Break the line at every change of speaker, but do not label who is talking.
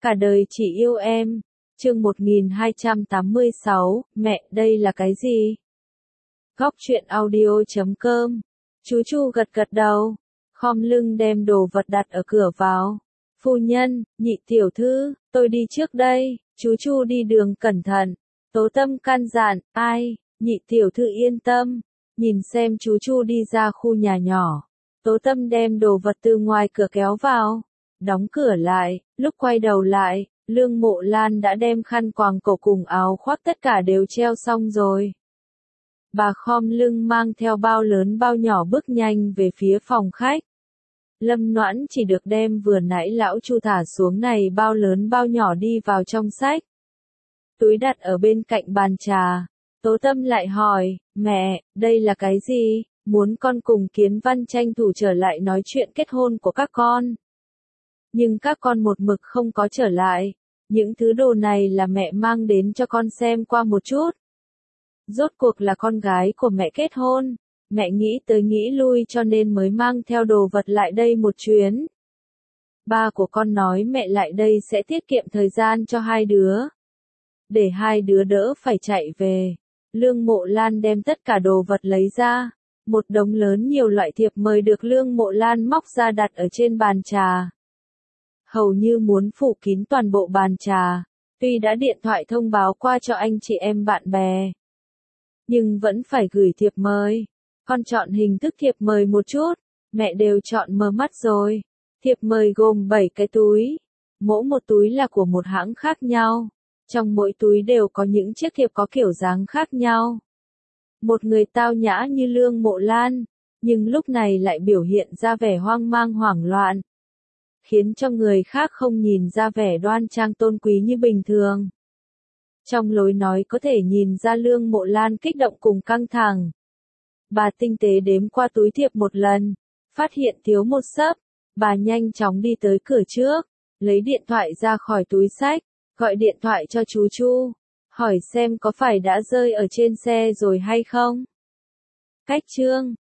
Cả đời chỉ yêu em. Chương 1286, mẹ, đây là cái gì? Góc truyện audio.com. Chú Chu gật gật đầu, khom lưng đem đồ vật đặt ở cửa vào. Phu nhân, nhị tiểu thư, tôi đi trước đây, chú Chu đi đường cẩn thận. Tố Tâm căn dặn, ai, nhị tiểu thư yên tâm. Nhìn xem chú Chu đi ra khu nhà nhỏ. Tố Tâm đem đồ vật từ ngoài cửa kéo vào, đóng cửa lại, lúc quay đầu lại, Lương Mộ Lan đã đem khăn quàng cổ cùng áo khoác tất cả đều treo xong rồi. Bà khom lưng mang theo bao lớn bao nhỏ bước nhanh về phía phòng khách. Lâm Noãn chỉ được đem vừa nãy lão Chu thả xuống này bao lớn bao nhỏ đi vào trong sách. Túi đặt ở bên cạnh bàn trà. Tố Tâm lại hỏi, mẹ, đây là cái gì? Muốn con cùng Kiến Văn tranh thủ trở lại nói chuyện kết hôn của các con. Nhưng các con một mực không có trở lại. Những thứ đồ này là mẹ mang đến cho con xem qua một chút. Rốt cuộc là con gái của mẹ kết hôn. Mẹ nghĩ tới nghĩ lui cho nên mới mang theo đồ vật lại đây một chuyến. Ba của con nói mẹ lại đây sẽ tiết kiệm thời gian cho hai đứa. Để hai đứa đỡ phải chạy về. Lương Mộ Lan đem tất cả đồ vật lấy ra. Một đống lớn nhiều loại thiệp mời được Lương Mộ Lan móc ra đặt ở trên bàn trà. Hầu như muốn phủ kín toàn bộ bàn trà. Tuy đã điện thoại thông báo qua cho anh chị em bạn bè, nhưng vẫn phải gửi thiệp mời. Con chọn hình thức thiệp mời một chút. Mẹ đều chọn mờ mắt rồi. Thiệp mời gồm 7 cái túi. Mỗi một túi là của một hãng khác nhau. Trong mỗi túi đều có những chiếc thiệp có kiểu dáng khác nhau. Một người tao nhã như Lương Mộ Lan, nhưng lúc này lại biểu hiện ra vẻ hoang mang hoảng loạn, khiến cho người khác không nhìn ra vẻ đoan trang tôn quý như bình thường. Trong lối nói có thể nhìn ra Lương Mộ Lan kích động cùng căng thẳng. Bà tinh tế đếm qua túi thiệp một lần, phát hiện thiếu một xấp. Bà nhanh chóng đi tới cửa trước, lấy điện thoại ra khỏi túi xách, gọi điện thoại cho chú Chu, hỏi xem có phải đã rơi ở trên xe rồi hay không. Cách chương